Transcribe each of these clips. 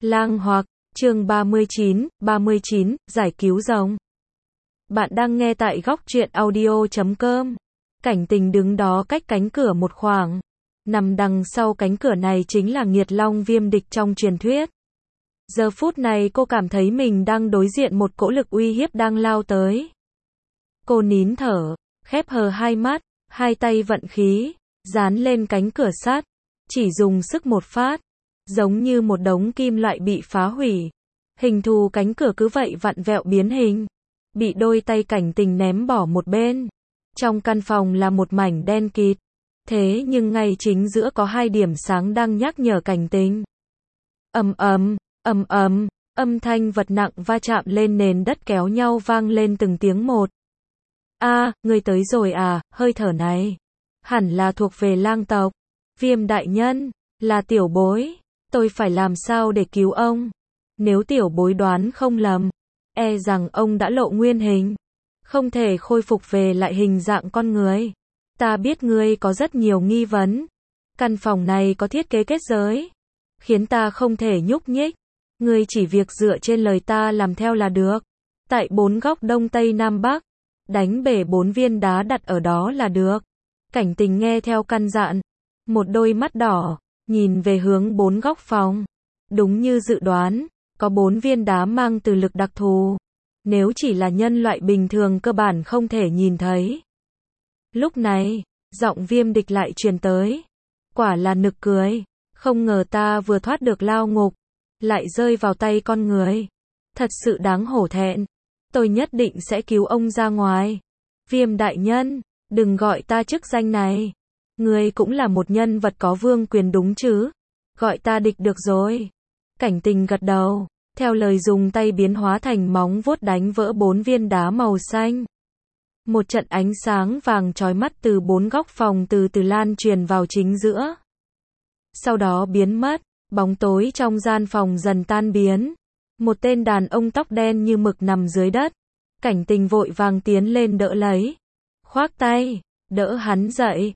Lang Hoặc, chương 39, giải cứu rồng. Bạn đang nghe tại góc truyện audio.com. Cảnh Tình đứng đó cách cánh cửa một khoảng. Nằm đằng sau cánh cửa này chính là Nghiệt Long Viêm Địch trong truyền thuyết. Giờ phút này cô cảm thấy mình đang đối diện một cỗ lực uy hiếp đang lao tới. Cô nín thở, khép hờ hai mắt, hai tay vận khí, dán lên cánh cửa sắt, chỉ dùng sức một phát, giống như một đống kim loại bị phá hủy. Hình thù cánh cửa cứ vậy vặn vẹo biến hình, bị đôi tay Cảnh Tình ném bỏ một bên. Trong căn phòng là một mảnh đen kịt, thế nhưng ngay chính giữa có hai điểm sáng đang nhắc nhở Cảnh Tình. Ầm ầm, âm thanh vật nặng va chạm lên nền đất kéo nhau vang lên từng tiếng một. Ngươi tới rồi à, hơi thở này hẳn là thuộc về lang tộc. Viêm đại nhân, là tiểu bối, tôi phải làm sao để cứu ông? Nếu tiểu bối đoán không lầm, e rằng ông đã lộ nguyên hình, không thể khôi phục về lại hình dạng con người. Ta biết ngươi có rất nhiều nghi vấn. Căn phòng này có thiết kế kết giới, khiến ta không thể nhúc nhích. Ngươi chỉ việc dựa trên lời ta làm theo là được. Tại 4 góc đông tây nam bắc, đánh bể 4 viên đá đặt ở đó là được. Cảnh Tình nghe theo căn dặn, một đôi mắt đỏ, nhìn về hướng 4 góc phòng. Đúng như dự đoán, có 4 viên đá mang từ lực đặc thù. Nếu chỉ là nhân loại bình thường cơ bản không thể nhìn thấy. Lúc này, giọng Viêm Địch lại truyền tới. Quả là nực cười, không ngờ ta vừa thoát được lao ngục, lại rơi vào tay con người. Thật sự đáng hổ thẹn. Tôi nhất định sẽ cứu ông ra ngoài. Viêm đại nhân, đừng gọi ta chức danh này. Ngươi cũng là một nhân vật có vương quyền đúng chứ? Gọi ta Địch được rồi. Cảnh Tình gật đầu, theo lời dùng tay biến hóa thành móng vuốt đánh vỡ 4 viên đá màu xanh. Một trận ánh sáng vàng chói mắt từ 4 góc phòng từ từ lan truyền vào chính giữa. Sau đó biến mất, bóng tối trong gian phòng dần tan biến. Một tên đàn ông tóc đen như mực nằm dưới đất. Cảnh Tình vội vàng tiến lên đỡ lấy. Khoác tay, đỡ hắn dậy.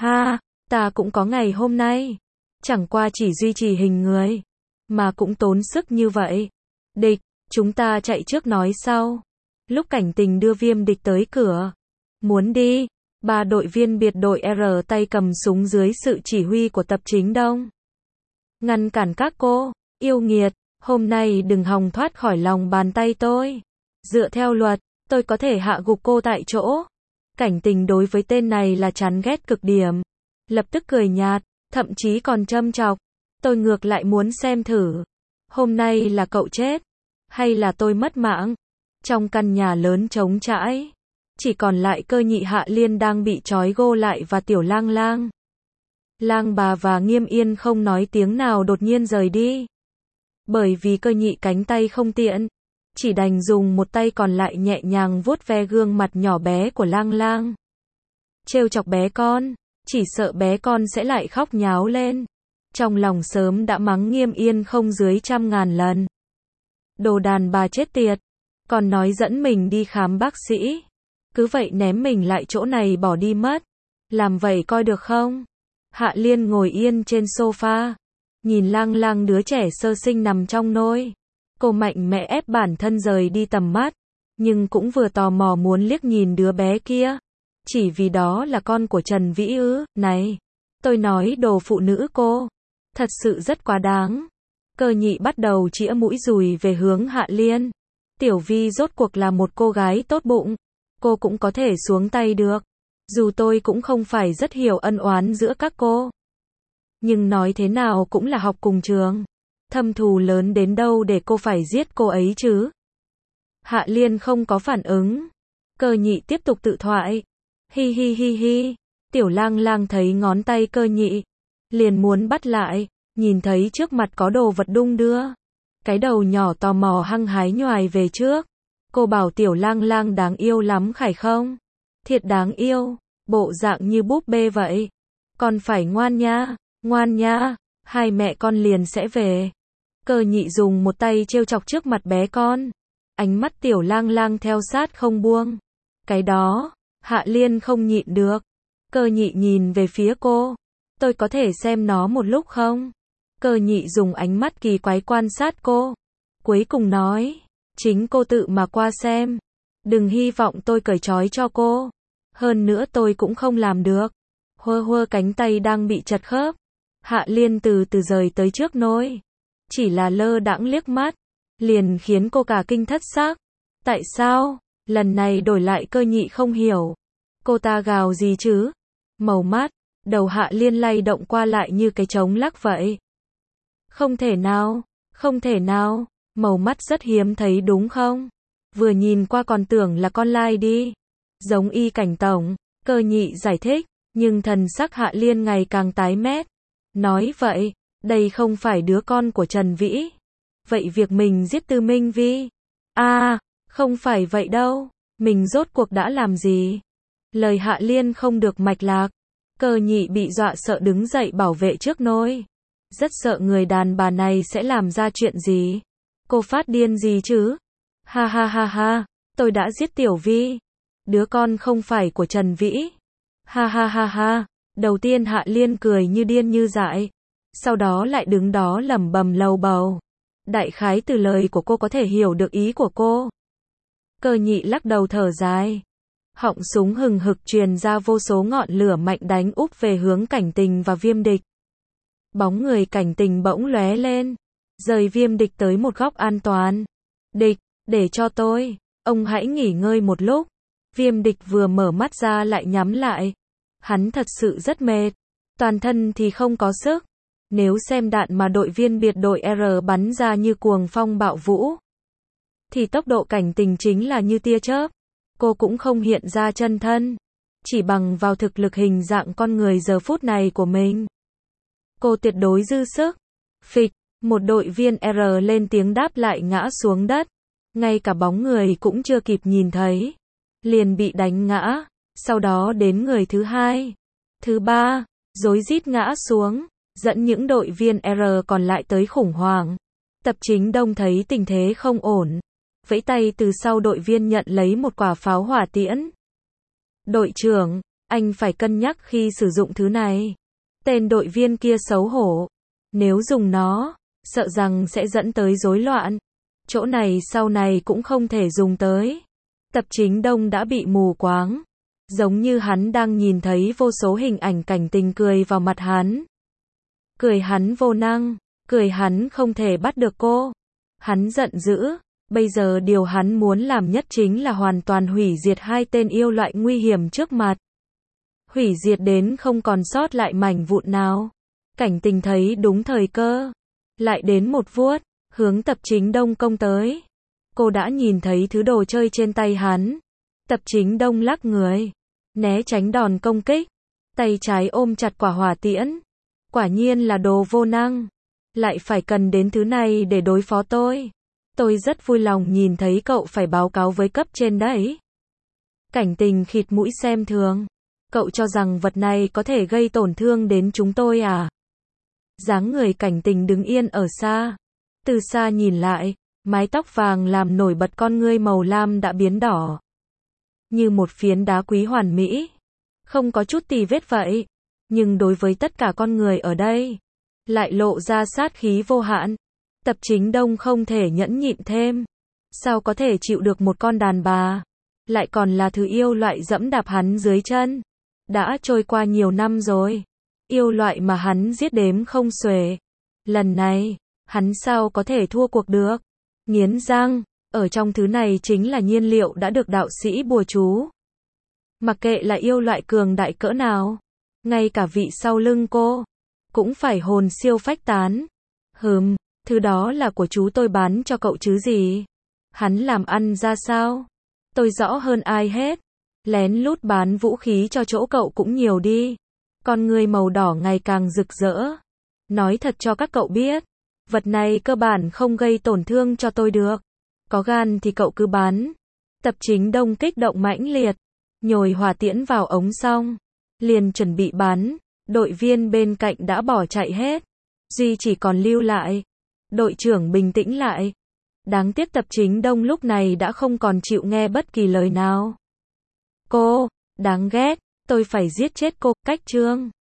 Ta cũng có ngày hôm nay. Chẳng qua chỉ duy trì hình người, mà cũng tốn sức như vậy. Địch, chúng ta chạy trước nói sau. Lúc Cảnh Tình đưa Viêm Địch tới cửa, muốn đi, 3 đội viên biệt đội R tay cầm súng dưới sự chỉ huy của Tập Chính Đông. Ngăn cản các cô, yêu nghiệt, hôm nay đừng hòng thoát khỏi lòng bàn tay tôi. Dựa theo luật, tôi có thể hạ gục cô tại chỗ. Cảnh Tình đối với tên này là chán ghét cực điểm. Lập tức cười nhạt, thậm chí còn châm chọc. Tôi ngược lại muốn xem thử. Hôm nay là cậu chết, hay là tôi mất mạng? Trong căn nhà lớn trống trãi, chỉ còn lại Cơ Nhị Hạ Liên đang bị trói gô lại và Tiểu Lang Lang. Lang bà và Nghiêm Yên không nói tiếng nào đột nhiên rời đi. Bởi vì Cơ Nhị cánh tay không tiện, chỉ đành dùng một tay còn lại nhẹ nhàng vuốt ve gương mặt nhỏ bé của Lang Lang. Trêu chọc bé con, chỉ sợ bé con sẽ lại khóc nháo lên. Trong lòng sớm đã mắng Nghiêm Yên không dưới 100.000 lần. Đồ đàn bà chết tiệt, còn nói dẫn mình đi khám bác sĩ. Cứ vậy ném mình lại chỗ này bỏ đi mất. Làm vậy coi được không? Hạ Liên ngồi yên trên sofa, nhìn Lang Lang đứa trẻ sơ sinh nằm trong nôi. Cô mạnh mẽ ép bản thân rời đi tầm mắt, nhưng cũng vừa tò mò muốn liếc nhìn đứa bé kia. Chỉ vì đó là con của Trần Vĩ ư? Này, tôi nói đồ phụ nữ cô, thật sự rất quá đáng. Cơ Nhị bắt đầu chĩa mũi dùi về hướng Hạ Liên. Tiểu Vi rốt cuộc là một cô gái tốt bụng, cô cũng có thể xuống tay được. Dù tôi cũng không phải rất hiểu ân oán giữa các cô, nhưng nói thế nào cũng là học cùng trường. Thâm thù lớn đến đâu để cô phải giết cô ấy chứ? Hạ Liên không có phản ứng. Cơ Nhị tiếp tục tự thoại. Hi. Tiểu Lang Lang thấy ngón tay Cơ Nhị, liền muốn bắt lại, nhìn thấy trước mặt có đồ vật đung đưa. Cái đầu nhỏ tò mò hăng hái nhoài về trước. Cô bảo Tiểu Lang Lang đáng yêu lắm phải không? Thiệt đáng yêu, bộ dạng như búp bê vậy. Con phải ngoan nha, hai mẹ con liền sẽ về. Cơ Nhị dùng một tay trêu chọc trước mặt bé con. Ánh mắt Tiểu Lang Lang theo sát không buông. Cái đó, Hạ Liên không nhịn được. Cơ Nhị nhìn về phía cô. Tôi có thể xem nó một lúc không? Cơ nhị dùng ánh mắt kỳ quái quan sát cô. Cuối cùng nói, chính cô tự mà qua xem. Đừng hy vọng tôi cởi trói cho cô. Hơn nữa tôi cũng không làm được. Hơ cánh tay đang bị chật khớp. Hạ Liên từ từ rời tới trước nôi. Chỉ là lơ đãng liếc mắt, liền khiến cô cả kinh thất xác. Tại sao? Lần này đổi lại Cơ nhị không hiểu. Cô ta gào gì chứ? Màu mắt, đầu Hạ Liên lay động qua lại như cái trống lắc vậy. Không thể nào, không thể nào, màu mắt rất hiếm thấy đúng không? Vừa nhìn qua còn tưởng là con lai đi. Giống y Cảnh tổng, Cơ nhị giải thích, nhưng thần sắc Hạ Liên ngày càng tái mét. Nói vậy, đây không phải đứa con của Trần Vĩ. Vậy việc mình giết Tư Minh Vi? Không phải vậy đâu, mình rốt cuộc đã làm gì? Lời Hạ Liên không được mạch lạc. Cơ nhị bị dọa sợ đứng dậy bảo vệ trước nôi. Rất sợ người đàn bà này sẽ làm ra chuyện gì. Cô phát điên gì chứ? Ha ha ha ha, tôi đã giết Tiểu Vi. Đứa con không phải của Trần Vĩ. Ha ha ha ha, đầu tiên Hạ Liên cười như điên như dại. Sau đó lại đứng đó lẩm bẩm lầu bầu. Đại khái từ lời của cô có thể hiểu được ý của cô. Cơ nhị lắc đầu thở dài. Họng súng hừng hực truyền ra vô số ngọn lửa mạnh đánh úp về hướng Cảnh Tình và Viêm Địch. Bóng người Cảnh Tình bỗng lóe lên, rời Viêm Địch tới một góc an toàn. Địch, để cho tôi, ông hãy nghỉ ngơi một lúc. Viêm Địch vừa mở mắt ra lại nhắm lại. Hắn thật sự rất mệt, toàn thân thì không có sức. Nếu xem đạn mà đội viên biệt đội R bắn ra như cuồng phong bạo vũ, thì tốc độ Cảnh Tình chính là như tia chớp. Cô cũng không hiện ra chân thân, chỉ bằng vào thực lực hình dạng con người giờ phút này của mình. Cô tuyệt đối dư sức. Phịch, một đội viên R lên tiếng đáp lại ngã xuống đất. Ngay cả bóng người cũng chưa kịp nhìn thấy, liền bị đánh ngã. Sau đó đến người thứ hai, thứ ba, rối rít ngã xuống, dẫn những đội viên R còn lại tới khủng hoảng. Tập Chính Đông thấy tình thế không ổn, vẫy tay từ sau đội viên nhận lấy một quả pháo hỏa tiễn. Đội trưởng, anh phải cân nhắc khi sử dụng thứ này. Tên đội viên kia xấu hổ. Nếu dùng nó, sợ rằng sẽ dẫn tới rối loạn. Chỗ này sau này cũng không thể dùng tới. Tập Chính Đông đã bị mù quáng. Giống như hắn đang nhìn thấy vô số hình ảnh Cảnh Tình cười vào mặt hắn. Cười hắn vô năng, cười hắn không thể bắt được cô. Hắn giận dữ. Bây giờ điều hắn muốn làm nhất chính là hoàn toàn hủy diệt hai tên yêu loại nguy hiểm trước mặt. Hủy diệt đến không còn sót lại mảnh vụn nào. Cảnh Tình thấy đúng thời cơ, lại đến một vuốt, hướng Tập Chính Đông công tới. Cô đã nhìn thấy thứ đồ chơi trên tay hắn. Tập Chính Đông lắc người, né tránh đòn công kích, tay trái ôm chặt quả hỏa tiễn. Quả nhiên là đồ vô năng, lại phải cần đến thứ này để đối phó tôi. Tôi rất vui lòng nhìn thấy cậu phải báo cáo với cấp trên đấy. Cảnh Tình khịt mũi xem thường. Cậu cho rằng vật này có thể gây tổn thương đến chúng tôi à? Dáng người Cảnh Tình đứng yên ở xa. Từ xa nhìn lại, mái tóc vàng làm nổi bật con ngươi màu lam đã biến đỏ. Như một phiến đá quý hoàn mỹ. Không có chút tì vết vậy. Nhưng đối với tất cả con người ở đây, lại lộ ra sát khí vô hạn. Tập Chính Đông không thể nhẫn nhịn thêm. Sao có thể chịu được một con đàn bà, lại còn là thứ yêu loại dẫm đạp hắn dưới chân. Đã trôi qua nhiều năm rồi, yêu loại mà hắn giết đếm không xuể. Lần này, hắn sao có thể thua cuộc được. Nghiến răng, ở trong thứ này chính là nhiên liệu đã được đạo sĩ bùa chú. Mặc kệ là yêu loại cường đại cỡ nào, ngay cả vị sau lưng cô, cũng phải hồn siêu phách tán. Thứ đó là của chú tôi bán cho cậu chứ gì. Hắn làm ăn ra sao? Tôi rõ hơn ai hết. Lén lút bán vũ khí cho chỗ cậu cũng nhiều đi. Con người màu đỏ ngày càng rực rỡ. Nói thật cho các cậu biết, vật này cơ bản không gây tổn thương cho tôi được. Có gan thì cậu cứ bán. Tập Chính Đông kích động mãnh liệt, nhồi hỏa tiễn vào ống xong, liền chuẩn bị bắn. Đội viên bên cạnh đã bỏ chạy hết, duy chỉ còn lưu lại. Đội trưởng bình tĩnh lại. Đáng tiếc Tập Chính Đông lúc này đã không còn chịu nghe bất kỳ lời nào. Cô, đáng ghét, tôi phải giết chết cô. Cách chương